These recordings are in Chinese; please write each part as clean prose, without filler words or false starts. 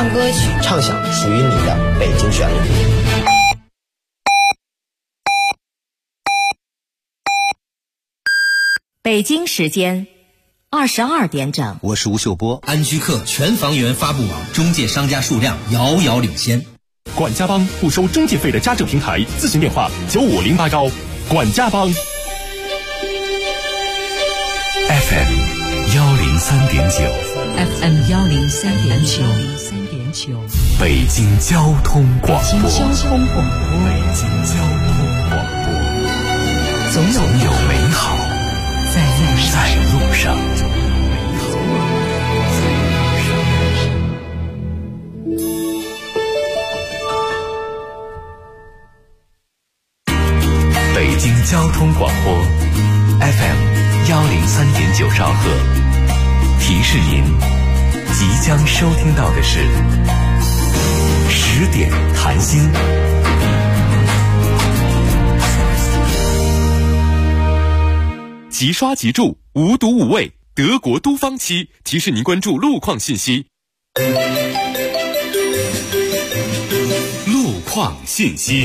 唱歌曲， 畅想属于你的北京旋律。 北京时间22点整， 我是吴秀波。 安居客全房源发布网中介商家数量遥遥领先。 管家帮不收中介费的家政平台，咨询电话95080。管家帮 FM 103.9 北京交通广播，总有美好在路上。北京交通广播 FM 103.9兆赫，提示您即将收听到的是10点谈心。 即刷即住，无毒无味，德国都方漆提示您关注路况信息。路况信息。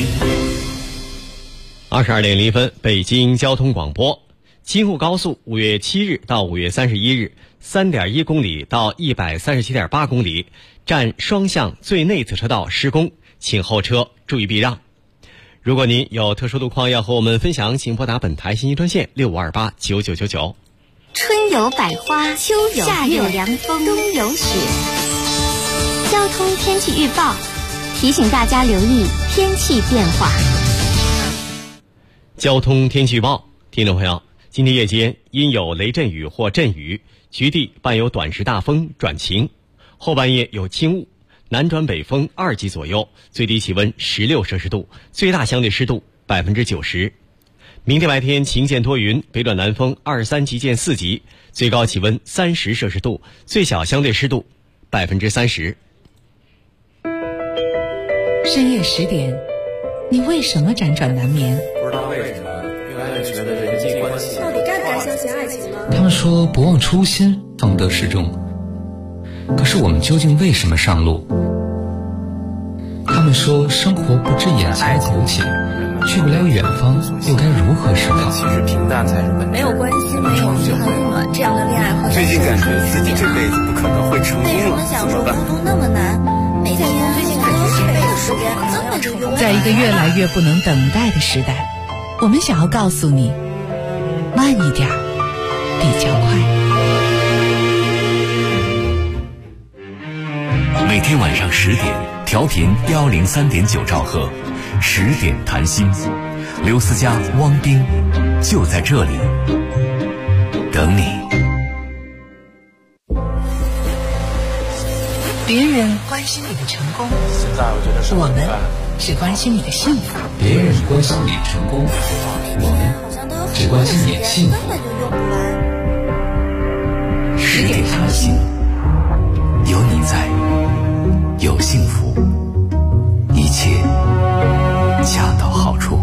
22点0分，北京交通广播。京沪高速5月7日到5月31日 3.1 公里到 137.8 公里，占双向最内侧车道施工，请后车注意避让。如果您有特殊路况要和我们分享，请拨打本台信息专线65289999。 春有百花，秋有夏有凉风，冬有雪。交通天气预报提醒大家留意天气变化。 交通天气预报，听众朋友，今天夜间因有雷阵雨或阵雨，局地伴有短时大风转晴，后半夜有轻雾，南转北风2级左右，最低气温16摄氏度，最大相对湿度90%。明天白天晴间多云，北转南风23级见4级，最高气温30摄氏度，最小相对湿度30%。 深夜10点，你为什么辗转难眠？ 不知道为什么越来越觉得人际关系到底该不该相信爱情呢？ 他们说不忘初心，方得始终。可是我们究竟为什么上路？他们说生活不止眼前苟且，去不了远方，又该如何是好？ 其实平淡才是本质。 没有关系，没有遗憾温暖，这样的恋爱会最近感觉自己这辈子不可能会成功了，怎么办？ 孤独那么难，每天最近感觉这辈子时间根本就用不了。 在一个越来越不能等待的时代，我们想要告诉你，慢一点比较快。 每天晚上10点，调频103.9兆赫，10点谈心。刘思佳、汪冰就在这里等你。 别人关心你的成功， 现在我觉得我们只关心你的幸福。 别人关心你成功，我们只关心你的幸福。 根本就用不完。 10点谈心，有你在，有幸福，一切恰到好处。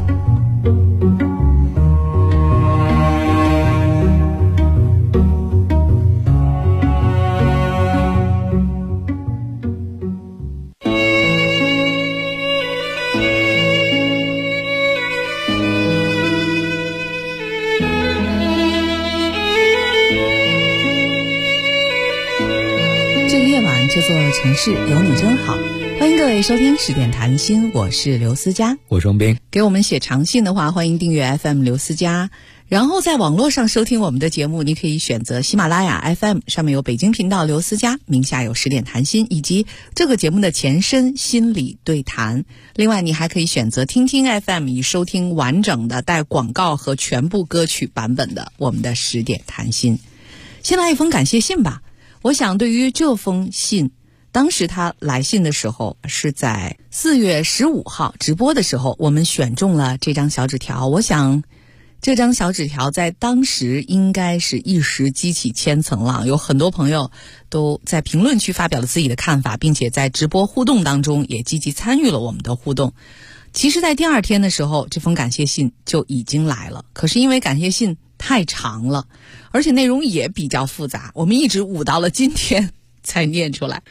这座城市有你真好，欢迎各位收听10点谈心，我是刘思佳， 我是汪冰。 给我们写长信的话，欢迎订阅 FM 刘思佳，然后在网络上收听我们的节目，你可以选择喜马拉雅 FM， 上面有北京频道刘思佳，名下有10点谈心，以及这个节目的前身心理对谈。另外你还可以选择听听 FM， 以收听完整的带广告和全部歌曲版本的我们的10点谈心。先来一封感谢信吧。我想对于这封信，当时他来信的时候是在4月15号直播的时候，我们选中了这张小纸条。我想这张小纸条在当时应该是一时激起千层浪，有很多朋友都在评论区发表了自己的看法，并且在直播互动当中也积极参与了我们的互动。其实在第二天的时候，这封感谢信就已经来了，可是因为感谢信太长了，而且内容也比较复杂，我们一直捂到了今天才念出来。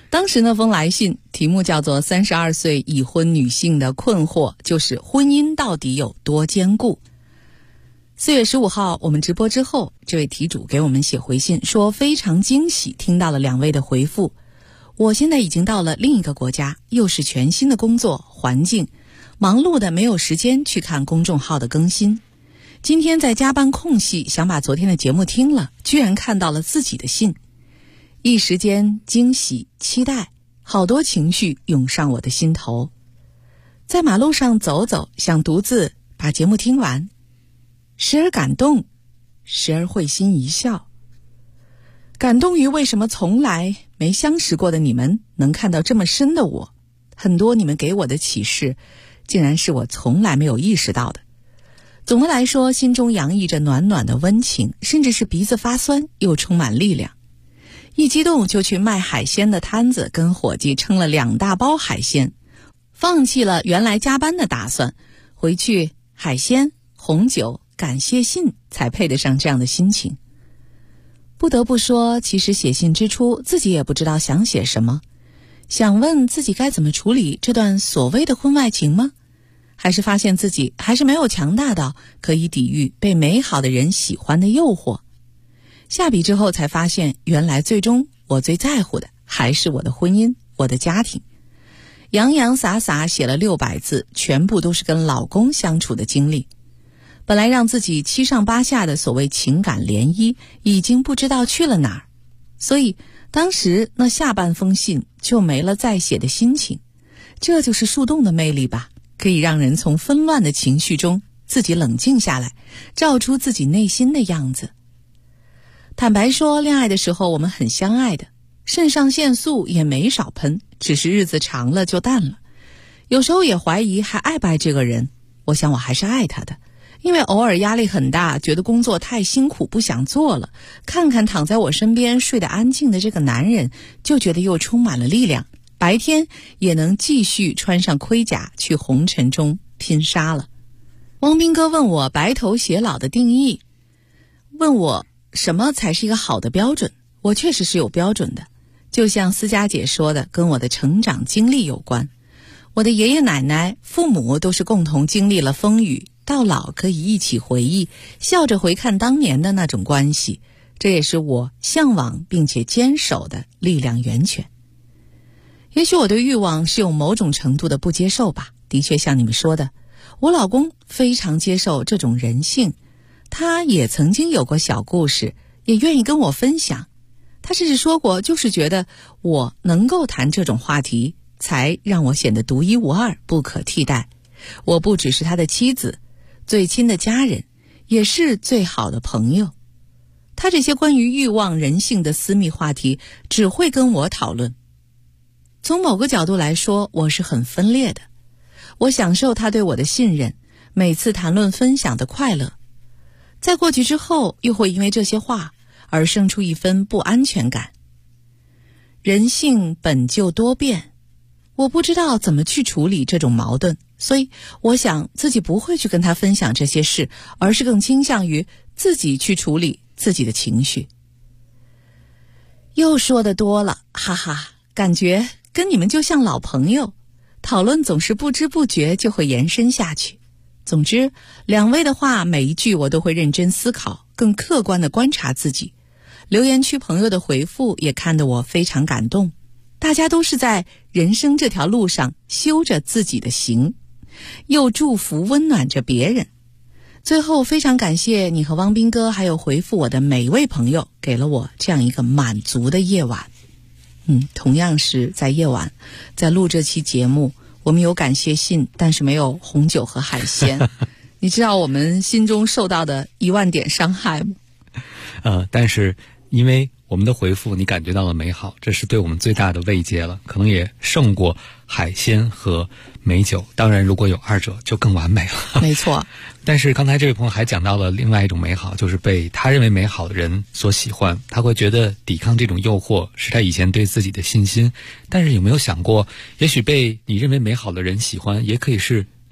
当时那封来信题目叫做32岁已婚女性的困惑，就是婚姻到底有多坚固。4月15号我们直播之后，这位题主给我们写回信说非常惊喜听到了2位的回复。我现在已经到了另一个国家，又是全新的工作环境，忙碌的没有时间去看公众号的更新。今天在加班空隙想把昨天的节目听了，居然看到了自己的信，一时间惊喜期待，好多情绪涌上我的心头。在马路上走走，想独自把节目听完，时而感动，时而会心一笑。感动于为什么从来没相识过的你们能看到这么深的我，很多你们给我的启示竟然是我从来没有意识到的。总的来说，心中洋溢着暖暖的温情，甚至是鼻子发酸又充满力量。一激动就去卖海鲜的摊子，跟伙计称了2大包海鲜，放弃了原来加班的打算，回去海鲜、红酒、感谢信才配得上这样的心情。不得不说，其实写信之初自己也不知道想写什么，想问自己该怎么处理这段所谓的婚外情吗？还是发现自己还是没有强大到可以抵御被美好的人喜欢的诱惑。下笔之后才发现，原来最终我最在乎的还是我的婚姻，我的家庭。洋洋洒洒写了600字，全部都是跟老公相处的经历。本来让自己7上8下的所谓情感涟漪，已经不知道去了哪儿，所以当时那下半封信就没了再写的心情。这就是树洞的魅力吧，可以让人从纷乱的情绪中自己冷静下来，照出自己内心的样子。坦白说，恋爱的时候我们很相爱的，肾上腺素也没少喷，只是日子长了就淡了。有时候也怀疑还爱不爱这个人，我想我还是爱他的，因为偶尔压力很大，觉得工作太辛苦不想做了，看看躺在我身边睡得安静的这个男人，就觉得又充满了力量，白天也能继续穿上盔甲去红尘中拼杀了。汪斌哥问我白头偕老的定义，问我什么才是一个好的标准，我确实是有标准的。就像思佳姐说的，跟我的成长经历有关。我的爷爷奶奶、父母都是共同经历了风雨，到老可以一起回忆，笑着回看当年的那种关系，这也是我向往并且坚守的力量源泉。也许我对欲望是有某种程度的不接受吧，的确像你们说的，我老公非常接受这种人性，他也曾经有过小故事，也愿意跟我分享。他甚至说过，就是觉得我能够谈这种话题，才让我显得独一无二，不可替代。我不只是他的妻子，最亲的家人，也是最好的朋友。他这些关于欲望、人性的私密话题，只会跟我讨论。从某个角度来说，我是很分裂的。我享受他对我的信任，每次谈论分享的快乐。在过去之后，又会因为这些话而生出一分不安全感。人性本就多变，我不知道怎么去处理这种矛盾，所以我想自己不会去跟他分享这些事，而是更倾向于自己去处理自己的情绪。又说得多了，哈哈，感觉跟你们就像老朋友，讨论总是不知不觉就会延伸下去。总之，2位的话每一句我都会认真思考，更客观地观察自己。留言区朋友的回复也看得我非常感动，大家都是在人生这条路上修着自己的行，又祝福温暖着别人。最后非常感谢你和汪斌哥，还有回复我的每一位朋友，给了我这样一个满足的夜晚。同样是在夜晚，在录这期节目，我们有感谢信，但是没有红酒和海鲜。你知道我们心中受到的10000点伤害吗？ 但是因为我们的回复你感觉到了美好，这是对我们最大的慰藉了，可能也胜过海鲜和美酒。当然如果有2者就更完美了。 没错。 但是刚才这位朋友还讲到了另外一种美好，就是被他认为美好的人所喜欢，他会觉得抵抗这种诱惑是他以前对自己的信心。但是有没有想过，也许被你认为美好的人喜欢，也可以是另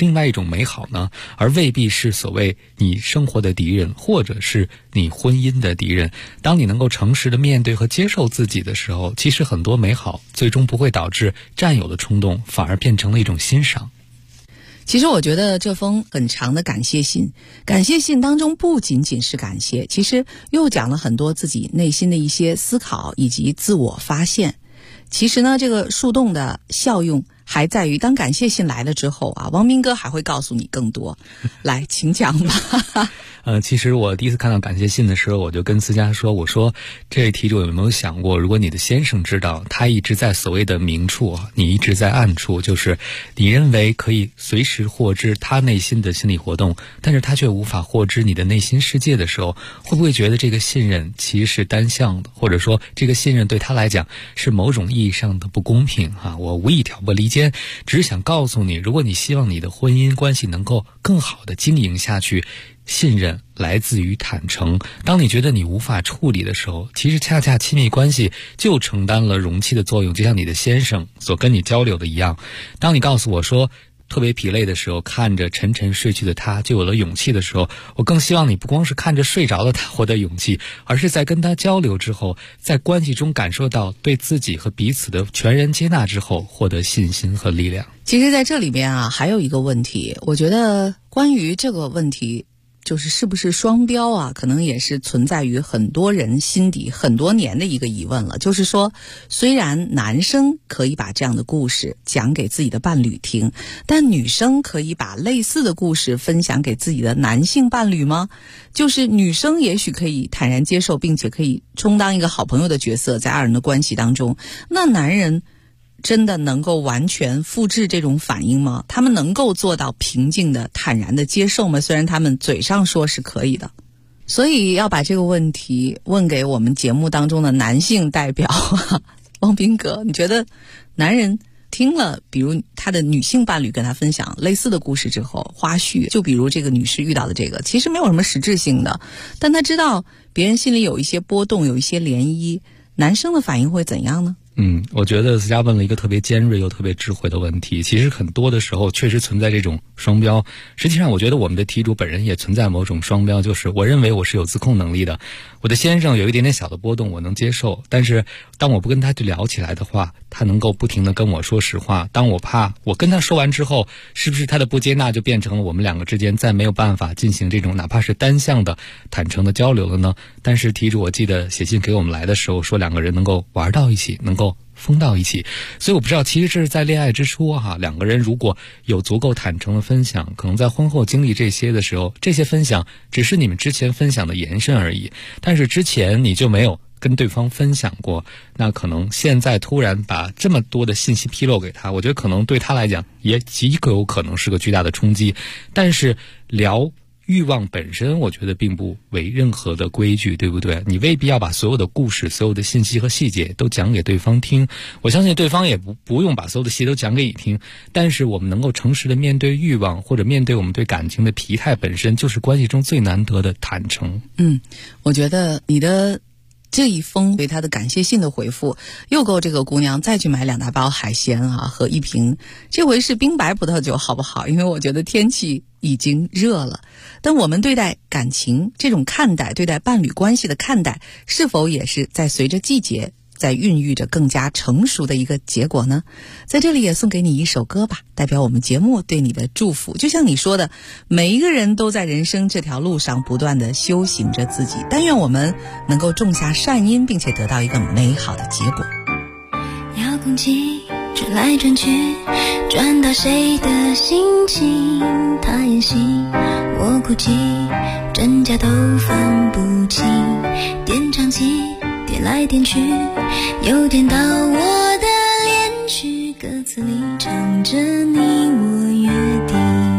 另外一种美好呢？而未必是所谓你生活的敌人，或者是你婚姻的敌人。当你能够诚实的面对和接受自己的时候，其实很多美好最终不会导致占有的冲动，反而变成了一种欣赏。 其实我觉得这封很长的感谢信当中不仅仅是感谢，其实又讲了很多自己内心的一些思考以及自我发现。其实呢，这个树洞的效用还在于当感谢信来了之后啊，汪斌哥还会告诉你更多。来，请讲吧。 其实我第一次看到感谢信的时候，我就跟思佳说，我说这位题主有没有想过，如果你的先生知道他一直在所谓的明处，你一直在暗处，就是你认为可以随时获知他内心的心理活动，但是他却无法获知你的内心世界的时候，会不会觉得这个信任其实是单向的，或者说这个信任对他来讲是某种意义上的不公平啊？我无意挑拨离间，只是想告诉你，如果你希望你的婚姻关系能够更好的经营下去，信任来自于坦诚。当你觉得你无法处理的时候，其实恰恰亲密关系就承担了容器的作用，就像你的先生所跟你交流的一样。当你告诉我说特别疲累的时候，看着沉沉睡去的他就有了勇气的时候，我更希望你不光是看着睡着的他获得勇气，而是在跟他交流之后，在关系中感受到对自己和彼此的全然接纳之后，获得信心和力量。 其实在这里边啊，还有一个问题，我觉得关于这个问题，就是是不是双标啊，可能也是存在于很多人心底很多年的一个疑问了。就是说，虽然男生可以把这样的故事讲给自己的伴侣听，但女生可以把类似的故事分享给自己的男性伴侣吗？就是女生也许可以坦然接受，并且可以充当一个好朋友的角色，在二人的关系当中，那男人真的能够完全复制这种反应吗？他们能够做到平静的坦然的接受吗？虽然他们嘴上说是可以的。所以要把这个问题问给我们节目当中的男性代表汪斌哥，你觉得男人听了比如他的女性伴侣跟他分享类似的故事之后，花絮就比如这个女士遇到的这个其实没有什么实质性的，但他知道别人心里有一些波动，有一些涟漪，男生的反应会怎样呢？ 我觉得思佳问了一个特别尖锐又特别智慧的问题。其实很多的时候确实存在这种双标，实际上我觉得我们的题主本人也存在某种双标，就是我认为我是有自控能力的，我的先生有一点点小的波动我能接受，但是当我不跟他去聊起来的话，他能够不停地跟我说实话，当我怕我跟他说完之后，是不是他的不接纳就变成了我们两个之间再没有办法进行这种哪怕是单向的坦诚的交流了呢？但是题主我记得写信给我们来的时候说两个人能够玩到一起，能够疯到一起，所以我不知道其实这是在恋爱之初两个人如果有足够坦诚的分享，可能在婚后经历这些的时候，这些分享只是你们之前分享的延伸而已，但是之前你就没有跟对方分享过，那可能现在突然把这么多的信息披露给他，我觉得可能对他来讲也极有可能是个巨大的冲击。但是聊欲望本身我觉得并不为任何的规矩，对不对？你未必要把所有的故事所有的信息和细节都讲给对方听，我相信对方也不用把所有的细节都讲给你听，但是我们能够诚实的面对欲望，或者面对我们对感情的疲态，本身就是关系中最难得的坦诚。 我觉得你的这一封对他的感谢信的回复又够这个姑娘再去买2大包海鲜和一瓶，这回是冰白葡萄酒好不好？因为我觉得天气已经热了。但我们对待感情这种看待，对待伴侣关系的看待，是否也是在随着季节在孕育着更加成熟的一个结果呢？在这里也送给你一首歌吧，代表我们节目对你的祝福。就像你说的，每一个人都在人生这条路上不断的修行着自己，但愿我们能够种下善因，并且得到一个美好的结果。 遥控器转来转去，转到谁的心情？他演戏，我哭泣，真假都分不清。点唱机点来点去，又点到我的恋曲，歌词里唱着你我约定。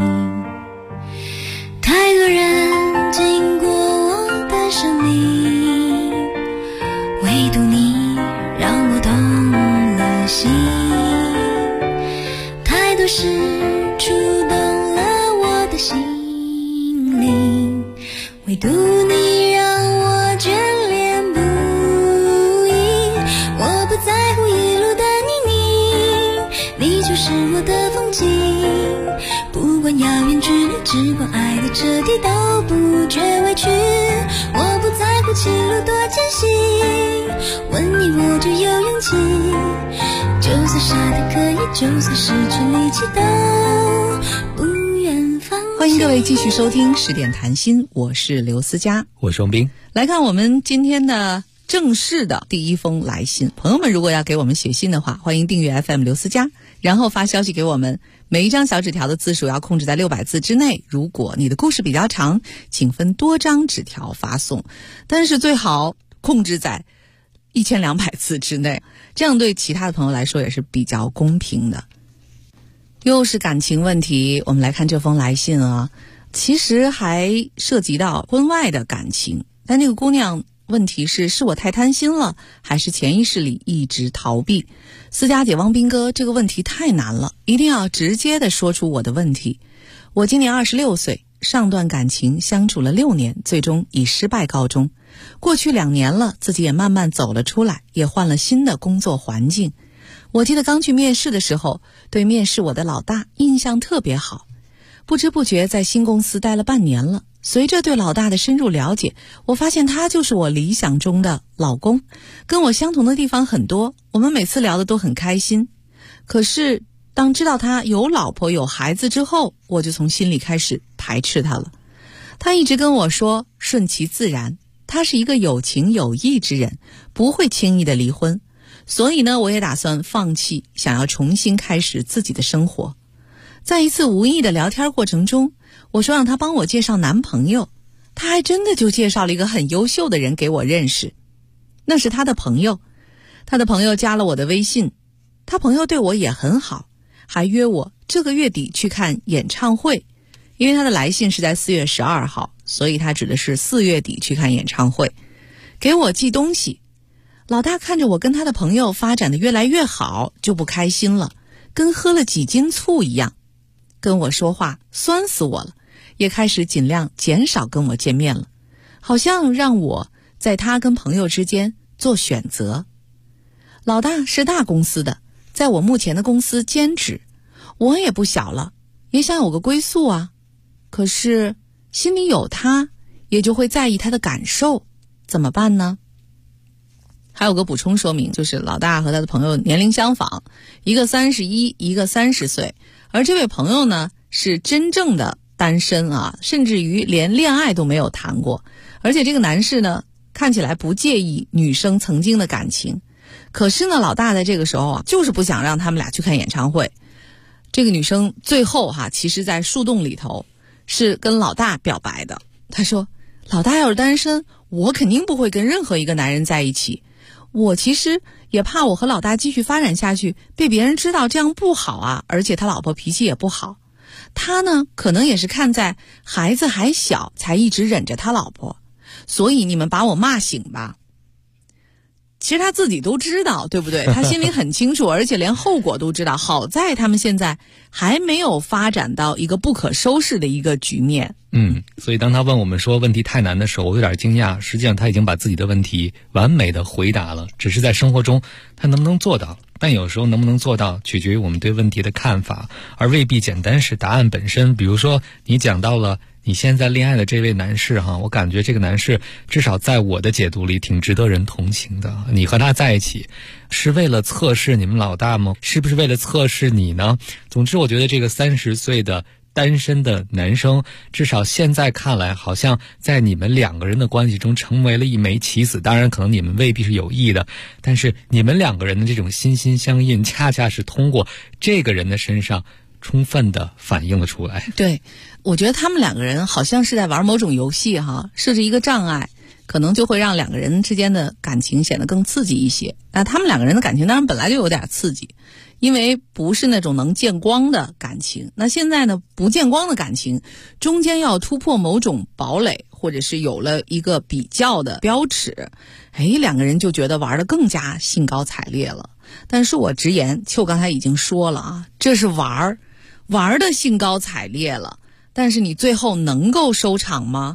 太多人经过我的生命，唯独你让我动了心。太多事触动了我的心灵，唯独你让我眷恋不已。我不在乎一路的泥泞，你就是我的风景，不管遥远距离，只管爱的彻底，都不觉委屈。我不在乎前路多艰辛，问你我就有勇气，就算傻得可以，就算失去力气，都不愿放弃。 欢迎各位继续收听10点谈心，我是刘思佳， 我是王斌。 来看我们今天的正式的第一封来信。朋友们如果要给我们写信的话，欢迎订阅 FM 刘思佳，然后发消息给我们，每一张小纸条的字数要控制在600字之内。如果你的故事比较长，请分多张纸条发送，但是最好控制在1200字之内，这样对其他的朋友来说也是比较公平的。又是感情问题，我们来看这封来信啊，其实还涉及到婚外的感情，但这个姑娘问题是我太贪心了，还是潜意识里一直逃避？思佳姐、汪斌哥，这个问题太难了，一定要直接的说出我的问题。我今年26岁，上段感情相处了6年，最终以失败告终。过去2年了，自己也慢慢走了出来，也换了新的工作环境。我记得刚去面试的时候，对面试我的老大印象特别好，不知不觉在新公司待了半年了。随着对老大的深入了解，我发现他就是我理想中的老公，跟我相同的地方很多，我们每次聊的都很开心。可是当知道他有老婆有孩子之后，我就从心里开始排斥他了。他一直跟我说顺其自然，他是一个有情有义之人，不会轻易的离婚。所以呢，我也打算放弃，想要重新开始自己的生活。在一次无意的聊天过程中，我说让他帮我介绍男朋友，他还真的就介绍了一个很优秀的人给我认识。那是他的朋友，他的朋友加了我的微信，他朋友对我也很好，还约我这个月底去看演唱会。因为他的来信是在4月12号，所以他指的是4月底去看演唱会，给我寄东西。老大看着我跟他的朋友发展的越来越好，就不开心了，跟喝了几斤醋一样，跟我说话酸死我了，也开始尽量减少跟我见面了，好像让我在他跟朋友之间做选择。老大是大公司的，在我目前的公司兼职，我也不小了，也想有个归宿啊。可是心里有他，也就会在意他的感受，怎么办呢？还有个补充说明，就是老大和他的朋友年龄相仿，一个31，一个30岁，而这位朋友呢是真正的单身啊，甚至于连恋爱都没有谈过。而且这个男士呢看起来不介意女生曾经的感情，可是呢老大在这个时候啊就是不想让他们俩去看演唱会。这个女生最后其实在树洞里头是跟老大表白的，她说老大要是单身，我肯定不会跟任何一个男人在一起，我其实也怕我和老大继续发展下去被别人知道，这样不好啊，而且他老婆脾气也不好。他呢可能也是看在孩子还小才一直忍着他老婆，所以你们把我骂醒吧。其实他自己都知道，对不对？他心里很清楚，而且连后果都知道。好在他们现在还没有发展到一个不可收拾的一个局面。 所以当他问我们说问题太难的时候，我有点惊讶。实际上他已经把自己的问题完美的回答了，只是在生活中他能不能做到。但有时候能不能做到取决于我们对问题的看法，而未必简单是答案本身。比如说你讲到了你现在恋爱的这位男士我感觉这个男士至少在我的解读里挺值得人同情的。你和他在一起是为了测试你们老大吗？是不是为了测试你呢？总之我觉得这个30岁的单身的男生，至少现在看来好像在你们2个人的关系中成为了一枚棋子。当然可能你们未必是有意的，但是你们2个人的这种心心相印恰恰是通过这个人的身上充分的反映了出来。 对，我觉得他们2个人好像是在玩某种游戏设置一个障碍，可能就会让2个人之间的感情显得更刺激一些。那他们2个人的感情当然本来就有点刺激，因为不是那种能见光的感情。那现在呢，不见光的感情中间要突破某种堡垒，或者是有了一个比较的标尺，2个人就觉得玩得更加兴高采烈了。但是我直言，秋刚才已经说了这是玩得兴高采烈了，但是你最后能够收场吗？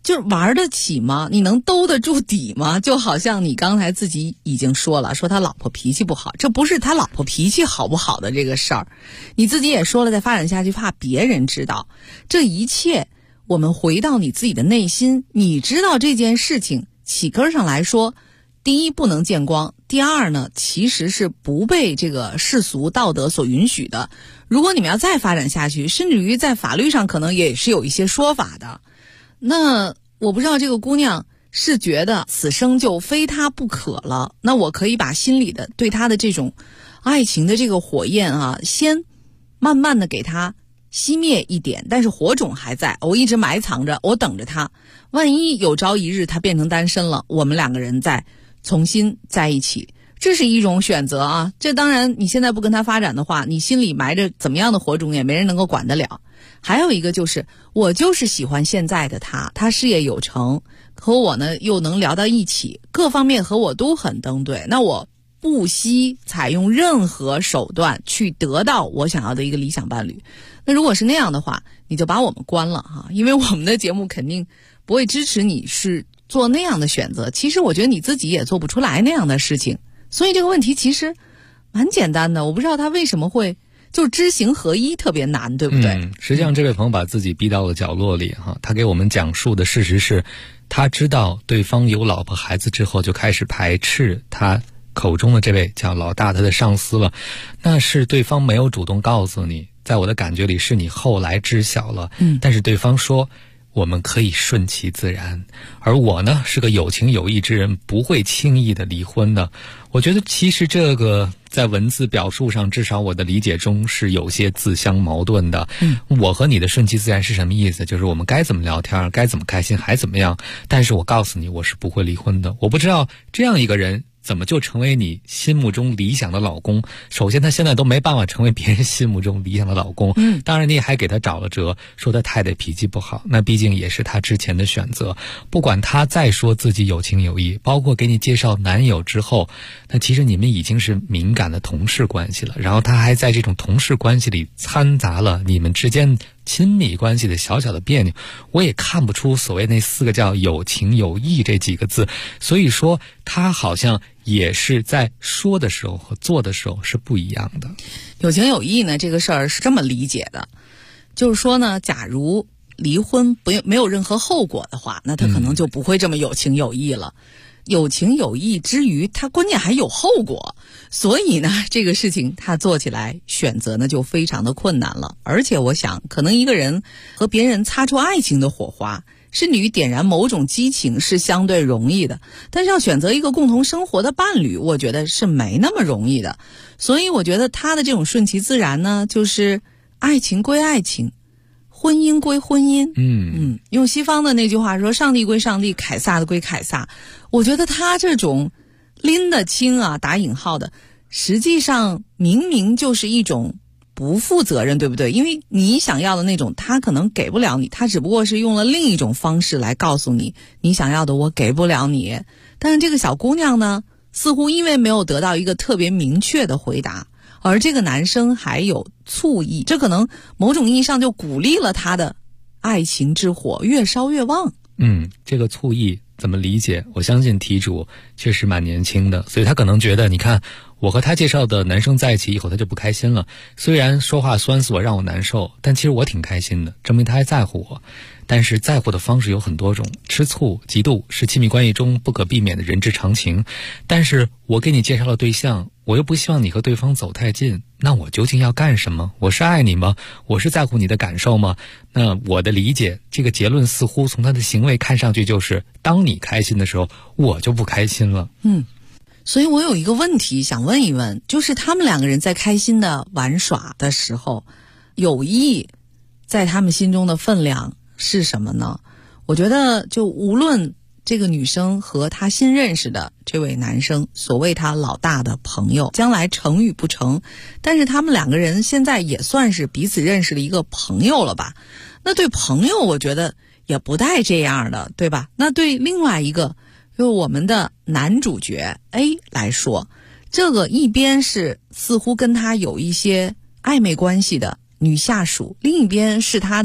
就是玩得起吗？你能兜得住底吗？就好像你刚才自己已经说了，说他老婆脾气不好，这不是他老婆脾气好不好的这个事儿，你自己也说了，再发展下去怕别人知道。这一切我们回到你自己的内心，你知道这件事情起根上来说，第一不能见光，第二呢其实是不被这个世俗道德所允许的。如果你们要再发展下去，甚至于在法律上可能也是有一些说法的。那我不知道这个姑娘是觉得此生就非她不可了，那我可以把心里的对她的这种爱情的这个火焰啊，先慢慢的给她熄灭一点，但是火种还在，我一直埋藏着，我等着她，万一有朝一日她变成单身了，我们两个人再重新在一起，这是一种选择啊。这当然你现在不跟她发展的话，你心里埋着怎么样的火种也没人能够管得了。还有一个就是我就是喜欢现在的他事业有成，和我呢又能聊到一起，各方面和我都很登对，那我不惜采用任何手段去得到我想要的一个理想伴侣。那如果是那样的话，你就把我们关了哈，因为我们的节目肯定不会支持你是做那样的选择。其实我觉得你自己也做不出来那样的事情，所以这个问题其实蛮简单的。我不知道他为什么会就知行合一特别难，对不对？ 实际上这位朋友把自己逼到了角落里哈，他给我们讲述的事实是，他知道对方有老婆孩子之后，就开始排斥他口中的这位叫老大他的上司了。那是对方没有主动告诉你，在我的感觉里是你后来知晓了。但是对方说我们可以顺其自然，而我呢是个有情有义之人，不会轻易的离婚的。我觉得其实这个在文字表述上，至少我的理解中是有些自相矛盾的。我和你的顺其自然是什么意思？就是我们该怎么聊天，该怎么开心还怎么样，但是我告诉你我是不会离婚的。我不知道这样一个人怎么就成为你心目中理想的老公。首先他现在都没办法成为别人心目中理想的老公，当然你也还给他找了辙，说他太太脾气不好，那毕竟也是他之前的选择。不管他再说自己有情有义，包括给你介绍男友之后，那其实你们已经是敏感的同事关系了，然后他还在这种同事关系里掺杂了你们之间亲密关系的小小的别扭，我也看不出所谓那4个叫有情有义这几个字。所以说他好像也是在说的时候和做的时候是不一样的。 有情有义呢，这个事儿是这么理解的，就是说呢，假如离婚没有任何后果的话，那他可能就不会这么有情有义了。有情有义之余，他关键还有后果，所以呢，这个事情他做起来选择呢就非常的困难了。而且我想，可能一个人和别人擦出爱情的火花，甚至于点燃某种激情是相对容易的，但是要选择一个共同生活的伴侣，我觉得是没那么容易的。所以我觉得他的这种顺其自然呢，就是爱情归爱情，婚姻归婚姻。用西方的那句话说，上帝归上帝，凯撒的归凯撒。我觉得他这种拎得清啊，打引号的，实际上明明就是一种不负责任，对不对？因为你想要的那种他可能给不了你，他只不过是用了另一种方式来告诉你，你想要的我给不了你。但是这个小姑娘呢，似乎因为没有得到一个特别明确的回答，而这个男生还有醋意，这可能某种意义上就鼓励了他的爱情之火越烧越旺。 这个醋意怎么理解？我相信题主确实蛮年轻的，所以他可能觉得，你看我和他介绍的男生在一起以后，他就不开心了。虽然说话酸死我，让我难受，但其实我挺开心的，证明他还在乎我。但是在乎的方式有很多种，吃醋、嫉妒是亲密关系中不可避免的人之常情。但是我给你介绍了对象，我又不希望你和对方走太近，那我究竟要干什么？我是爱你吗？我是在乎你的感受吗？那我的理解，这个结论似乎从他的行为看上去就是，当你开心的时候，我就不开心了。 所以我有一个问题想问一问，就是他们两个人在开心的玩耍的时候，友谊在他们心中的分量是什么呢？我觉得就无论这个女生和她新认识的这位男生，所谓他老大的朋友，将来成与不成，但是他们两个人现在也算是彼此认识的一个朋友了吧。那对朋友我觉得也不带这样的，对吧？那对另外一个就我们的男主角 A 来说，这个一边是似乎跟他有一些暧昧关系的女下属，另一边是他的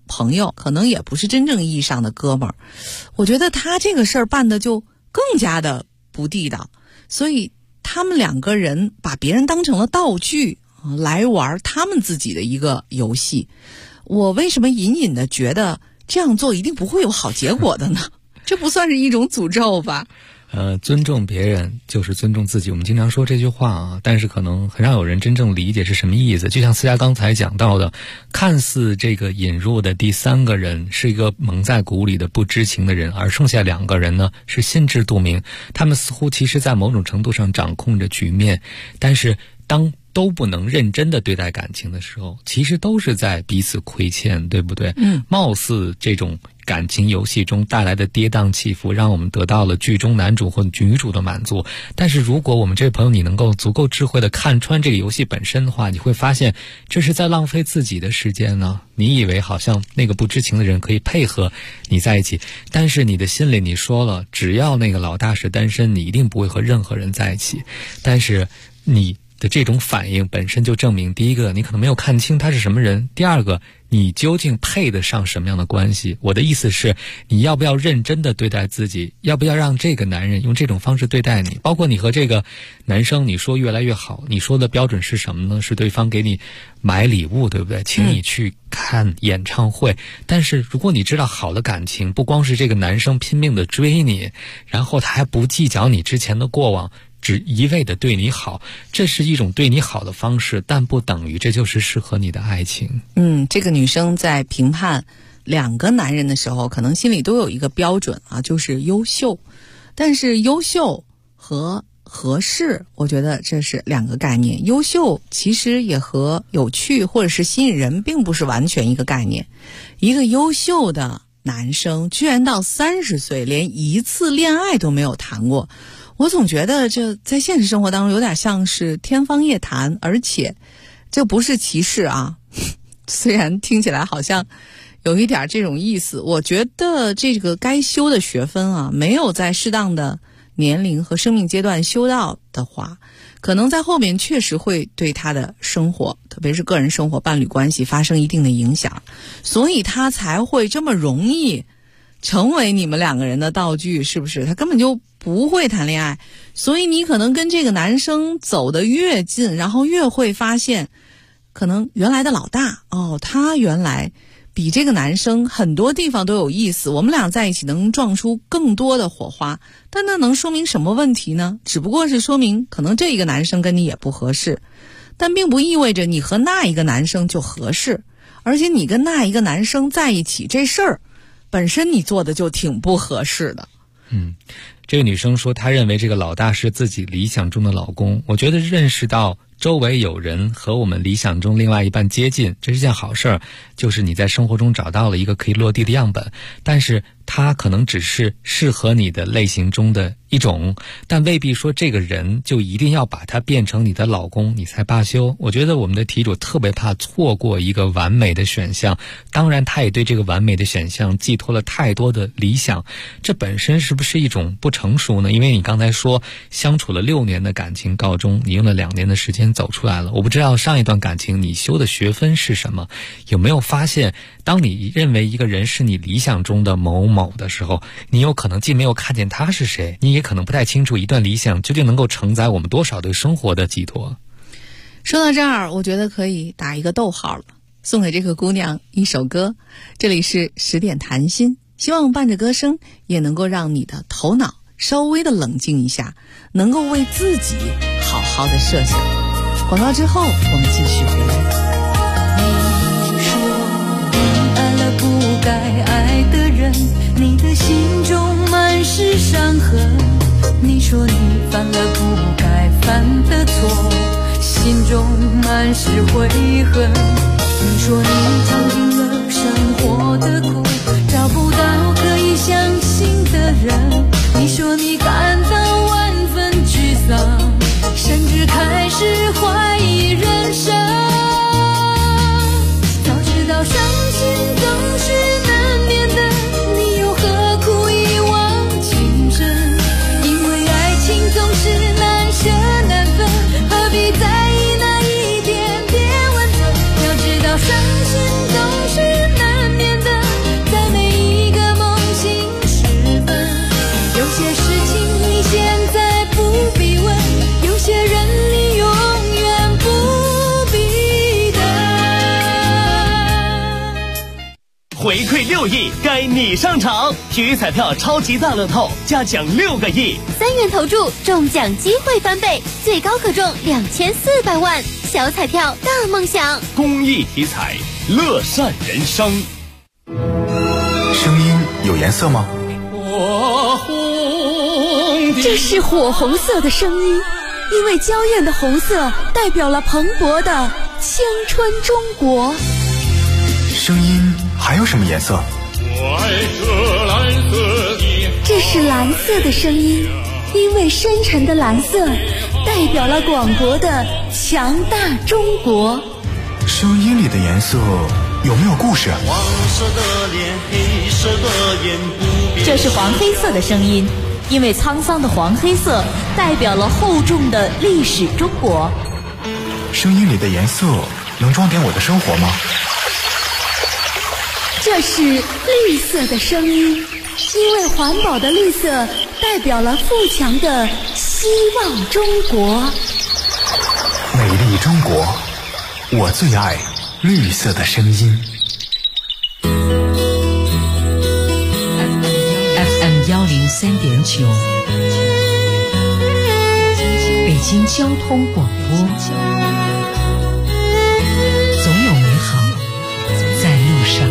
朋友，可能也不是真正意义上的哥们儿。我觉得他这个事儿办的就更加的不地道，所以他们两个人把别人当成了道具来玩他们自己的一个游戏。我为什么隐隐的觉得这样做一定不会有好结果的呢？这不算是一种诅咒吧？ 尊重别人就是尊重自己，我们经常说这句话啊，但是可能很少有人真正理解是什么意思。就像思佳刚才讲到的，看似这个引入的第三个人是一个蒙在鼓里的不知情的人，而剩下两个人呢是心知肚明，他们似乎其实在某种程度上掌控着局面，但是当都不能认真的对待感情的时候，其实都是在彼此亏欠，对不对？貌似这种感情游戏中带来的跌宕起伏让我们得到了剧中男主或女主的满足，但是如果我们这位朋友你能够足够智慧的看穿这个游戏本身的话，你会发现这是在浪费自己的时间呢。你以为好像那个不知情的人可以配合你在一起，但是你的心里你说了，只要那个老大是单身，你一定不会和任何人在一起。但是你的这种反应本身就证明，第一个你可能没有看清他是什么人，第二个你究竟配得上什么样的关系。我的意思是，你要不要认真的对待自己，要不要让这个男人用这种方式对待你。包括你和这个男生你说越来越好，你说的标准是什么呢？是对方给你买礼物，对不对？请你去看演唱会。但是如果你知道好的感情不光是这个男生拼命的追你，然后他还不计较你之前的过往，只一味的对你好，这是一种对你好的方式，但不等于这就是适合你的爱情。 这个女生在评判两个男人的时候，可能心里都有一个标准啊，就是优秀。但是优秀和合适，我觉得这是两个概念。优秀其实也和有趣或者是吸引人并不是完全一个概念。一个优秀的男生居然到30岁连一次恋爱都没有谈过，我总觉得这在现实生活当中有点像是天方夜谭，而且这不是歧视啊，虽然听起来好像有一点这种意思。我觉得这个该修的学分啊，没有在适当的年龄和生命阶段修到的话，可能在后面确实会对他的生活，特别是个人生活、伴侣关系发生一定的影响，所以他才会这么容易成为你们两个人的道具，是不是？他根本就不会谈恋爱，所以你可能跟这个男生走得越近，然后越会发现，可能原来的老大他原来比这个男生很多地方都有意思，我们俩在一起能撞出更多的火花。但那能说明什么问题呢？只不过是说明可能这一个男生跟你也不合适，但并不意味着你和那一个男生就合适，而且你跟那一个男生在一起这事儿本身你做的就挺不合适的。 这个女生说她认为这个老大是自己理想中的老公，我觉得认识到周围有人和我们理想中另外一半接近，这是件好事儿，就是你在生活中找到了一个可以落地的样本，但是他可能只是适合你的类型中的一种，但未必说这个人就一定要把他变成你的老公你才罢休。我觉得我们的题主特别怕错过一个完美的选项，当然他也对这个完美的选项寄托了太多的理想，这本身是不是一种不成熟呢？因为你刚才说相处了6年的感情告终，你用了2年的时间走出来了，我不知道上一段感情你修的学分是什么，有没有发现当你认为一个人是你理想中的某某的时候，你有可能既没有看见他是谁，你也可能不太清楚一段理想究竟能够承载我们多少对生活的寄托。 说到这儿，我觉得可以打一个逗号了，送给这个姑娘一首歌。这里是10点谈心，希望伴着歌声也能够让你的头脑稍微的冷静一下，能够为自己好好的设想。广告之后我们继续回来。 你说你爱了不该爱的人，你的心中满是伤痕，你说你犯了不该犯的错，心中满是悔恨，你说你尝尽了生活的苦，找不到可以相信的人，你说你感到万分沮丧，甚至开始怀疑人生。早知道伤心总是难免的，你又何苦一往情深？因为爱情总是难舍难分，何必在意那一点点温存？要知道伤心总是难免的， 回馈6亿，该你上场。体育彩票超级大乐透加奖6个亿 ，3元投注中奖机会翻倍，最高可中2400万。小彩票大梦想， 公益体彩，乐善人生。 声音有颜色吗？ 这是火红色的声音，因为娇艳的红色代表了蓬勃的青春中国。 声音还有什么颜色？ 这是蓝色的声音，因为深沉的蓝色代表了广博的强大中国。 声音里的颜色有没有故事？ 黄色的脸，黑色的眼，不变。 这是黄黑色的声音，因为沧桑的黄黑色代表了厚重的历史中国。 声音里的颜色能装点我的生活吗？ 这是绿色的声音，因为环保的绿色代表了富强的希望中国。 美丽中国，我最爱绿色的声音。 FM 103.9，北京交通广播，总有美好在路上。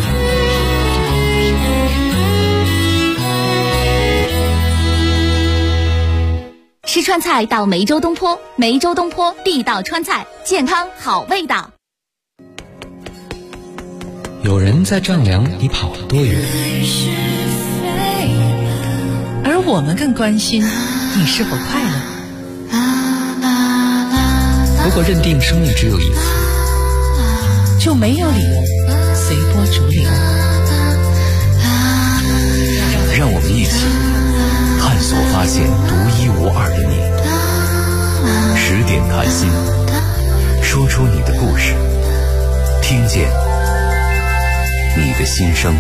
吃川菜到梅州东坡，梅州东坡地道川菜，健康好味道。 有人在丈量你跑了多远， 而我们更关心你是否快乐。 如果认定生命只有一次， 就没有理由随波逐流。 让我们一起探索发现独一无二的你。10点谈心，说出你的故事，听见你的心声。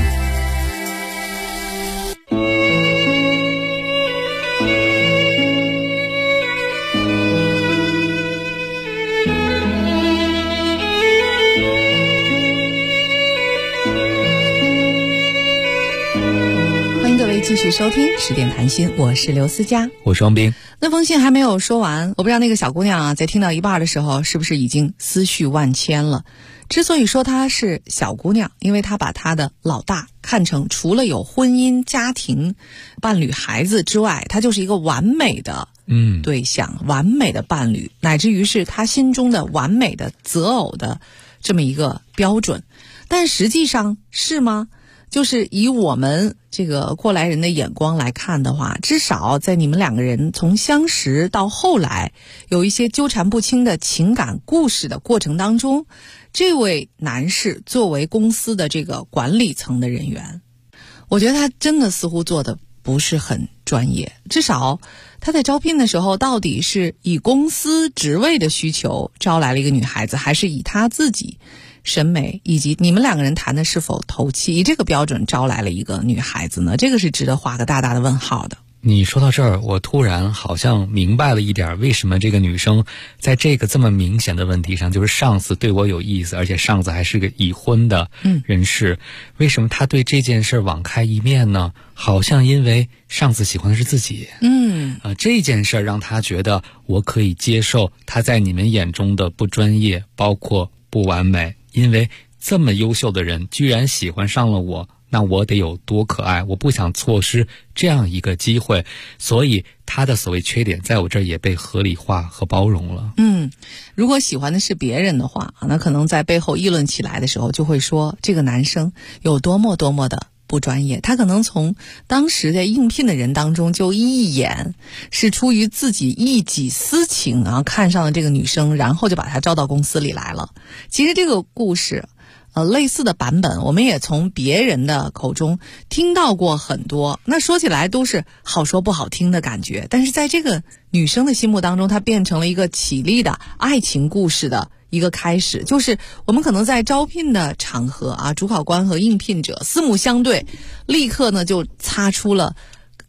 继续收听10点谈心，我是刘思佳， 我是王斌。 那封信还没有说完，我不知道那个小姑娘啊，在听到一半的时候，是不是已经思绪万千了？之所以说她是小姑娘，因为她把她的老大看成除了有婚姻、家庭、伴侣、孩子之外，她就是一个完美的对象，完美的伴侣，乃至于是她心中的完美的择偶的这么一个标准。但实际上是吗？就是以我们这个过来人的眼光来看的话，至少在你们两个人从相识到后来有一些纠缠不清的情感故事的过程当中，这位男士作为公司的这个管理层的人员，我觉得他真的似乎做的不是很专业。至少他在招聘的时候，到底是以公司职位的需求招来了一个女孩子，还是以他自己审美以及你们两个人谈的是否投契，以这个标准招来了一个女孩子呢？这个是值得画个大大的问号的。 你说到这儿，我突然好像明白了一点，为什么这个女生在这个这么明显的问题上，就是上司对我有意思，而且上司还是个已婚的人士，为什么她对这件事网开一面呢？好像因为上司喜欢的是自己。这件事让她觉得我可以接受她在你们眼中的不专业，包括不完美，因为这么优秀的人居然喜欢上了我，那我得有多可爱，我不想错失这样一个机会，所以他的所谓缺点在我这儿也被合理化和包容了。 如果喜欢的是别人的话，那可能在背后议论起来的时候就会说这个男生有多么多么的不专业，他可能从当时在应聘的人当中就一眼是出于自己一己私情看上了这个女生，然后就把她招到公司里来了。其实这个故事类似的版本我们也从别人的口中听到过很多，那说起来都是好说不好听的感觉，但是在这个女生的心目当中，它变成了一个绮丽的爱情故事的一个开始。就是我们可能在招聘的场合主考官和应聘者四目相对，立刻呢就擦出了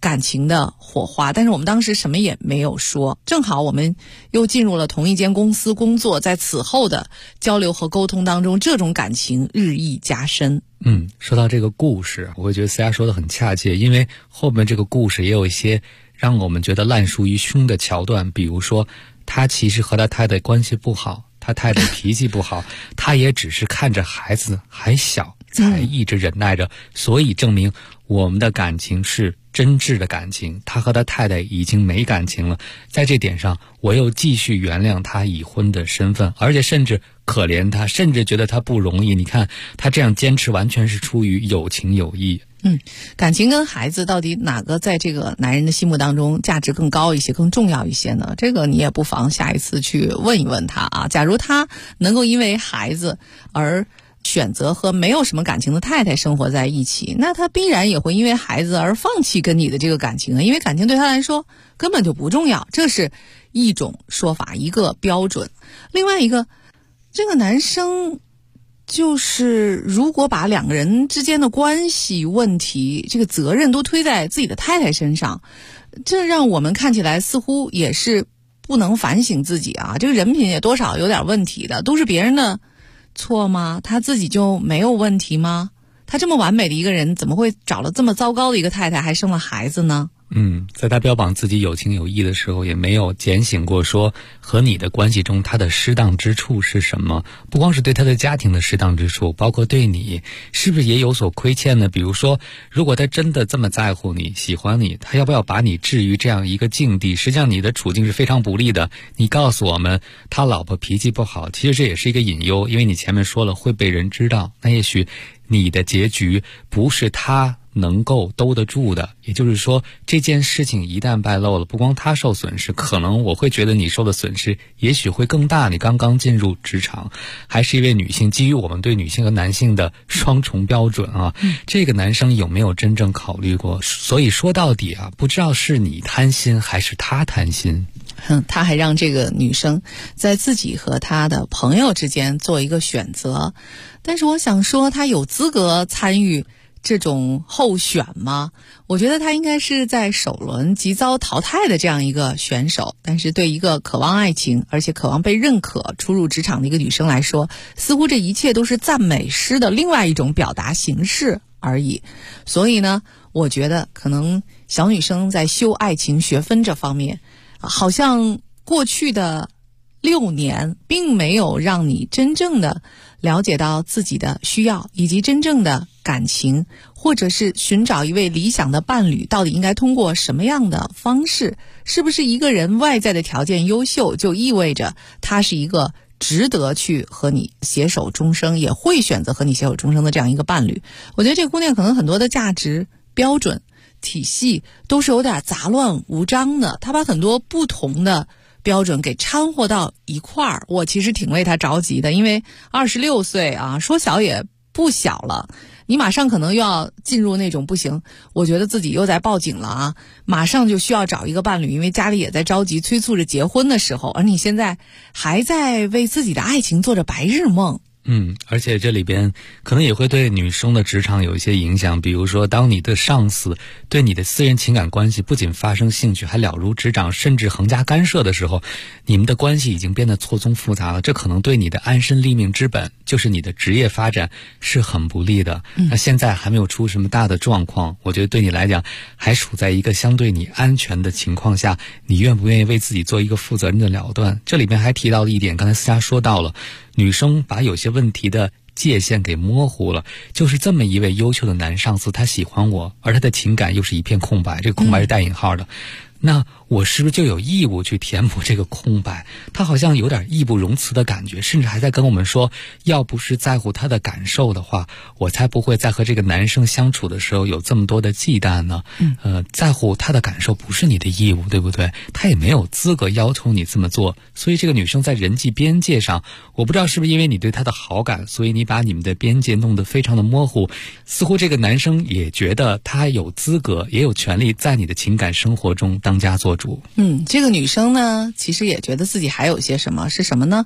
感情的火花，但是我们当时什么也没有说，正好我们又进入了同一间公司工作，在此后的交流和沟通当中，这种感情日益加深。 说到这个故事，我会觉得思佳说的很恰切，因为后面这个故事也有一些让我们觉得烂熟于胸的桥段，比如说他其实和他太太关系不好，他太太脾气不好，他也只是看着孩子还小才一直忍耐着，所以证明我们的感情是真挚的感情，他和他太太已经没感情了。在这点上我又继续原谅他已婚的身份，而且甚至可怜他，甚至觉得他不容易。你看他这样坚持完全是出于有情有义。 感情跟孩子到底哪个在这个男人的心目当中价值更高一些，更重要一些呢？这个你也不妨下一次去问一问他啊。假如他能够因为孩子而选择和没有什么感情的太太生活在一起，那他必然也会因为孩子而放弃跟你的这个感情，因为感情对他来说根本就不重要。这是一种说法，一个标准。另外一个，这个男生就是如果把两个人之间的关系问题这个责任都推在自己的太太身上，这让我们看起来似乎也是不能反省自己啊，这个人品也多少有点问题的。都是别人的错吗？他自己就没有问题吗？他这么完美的一个人，怎么会找了这么糟糕的一个太太，还生了孩子呢？ 在他标榜自己有情有义的时候，也没有检醒过说和你的关系中他的适当之处是什么。不光是对他的家庭的适当之处，包括对你是不是也有所亏欠呢？比如说，如果他真的这么在乎你，喜欢你，他要不要把你置于这样一个境地？实际上你的处境是非常不利的。你告诉我们他老婆脾气不好，其实这也是一个隐忧，因为你前面说了会被人知道，那也许你的结局不是他能够兜得住的。也就是说，这件事情一旦败露了，不光他受损失，可能我会觉得你受的损失也许会更大。你刚刚进入职场，还是一位女性，基于我们对女性和男性的双重标准啊，这个男生有没有真正考虑过？所以说到底啊，不知道是你贪心还是他贪心。 他还让这个女生在自己和他的朋友之间做一个选择，但是我想说，他有资格参与这种候选吗？我觉得他应该是在首轮即遭淘汰的这样一个选手。但是对一个渴望爱情而且渴望被认可初入职场的一个女生来说，似乎这一切都是赞美诗的另外一种表达形式而已。所以呢，我觉得可能小女生在修爱情学分这方面，好像过去的6年并没有让你真正的了解到自己的需要，以及真正的感情，或者是寻找一位理想的伴侣到底应该通过什么样的方式。是不是一个人外在的条件优秀就意味着他是一个值得去和你携手终生，也会选择和你携手终生的这样一个伴侣？我觉得这个姑娘可能很多的价值标准体系都是有点杂乱无章的，她把很多不同的标准给掺和到一块儿。我其实挺为她着急的，因为26岁啊，说小也不小了，你马上可能又要进入那种不行，我觉得自己又在报警了啊，马上就需要找一个伴侣，因为家里也在着急催促着结婚的时候，而你现在还在为自己的爱情做着白日梦。 而且这里边可能也会对女生的职场有一些影响。比如说，当你的上司对你的私人情感关系不仅发生兴趣，还了如指掌，甚至横加干涉的时候，你们的关系已经变得错综复杂了。这可能对你的安身立命之本，就是你的职业发展是很不利的。那现在还没有出什么大的状况，我觉得对你来讲还处在一个相对你安全的情况下，你愿不愿意为自己做一个负责任的了断？这里边还提到了一点，刚才思佳说到了，女生把有些问题的界限给模糊了。就是这么一位优秀的男上司，他喜欢我，而他的情感又是一片空白，这个空白是带引号的。那我是不是就有义务去填补这个空白？他好像有点义不容辞的感觉，甚至还在跟我们说，要不是在乎他的感受的话，我才不会在和这个男生相处的时候有这么多的忌惮呢。在乎他的感受不是你的义务，对不对？他也没有资格要求你这么做。所以这个女生在人际边界上，我不知道是不是因为你对他的好感，所以你把你们的边界弄得非常的模糊，似乎这个男生也觉得他有资格也有权利在你的情感生活中当家做主。 这个女生呢，其实也觉得自己还有些什么，是什么呢？